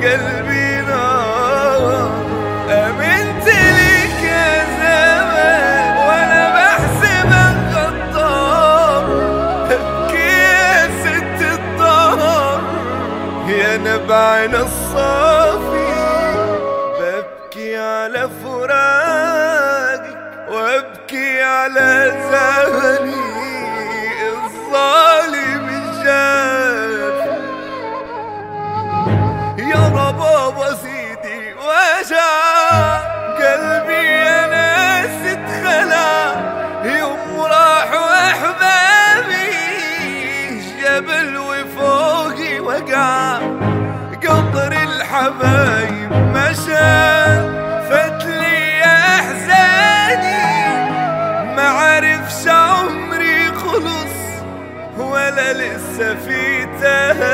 قلبي نار. امنت لك يا زمان وانا بحسبك غدار. ابكي يا ست الدار يا نبعنا الصافي، ببكي على فراقك وابكي على زمني الظالم الجافي. يا ربابا سيدي وجع قلبي يا ناس اتخلع يوم راحوا احبابي، جبل وفوقي وقع قطر الحبايب مشى فتلي احزاني. ما عرفش عمري خلص ولا لسه في تاني.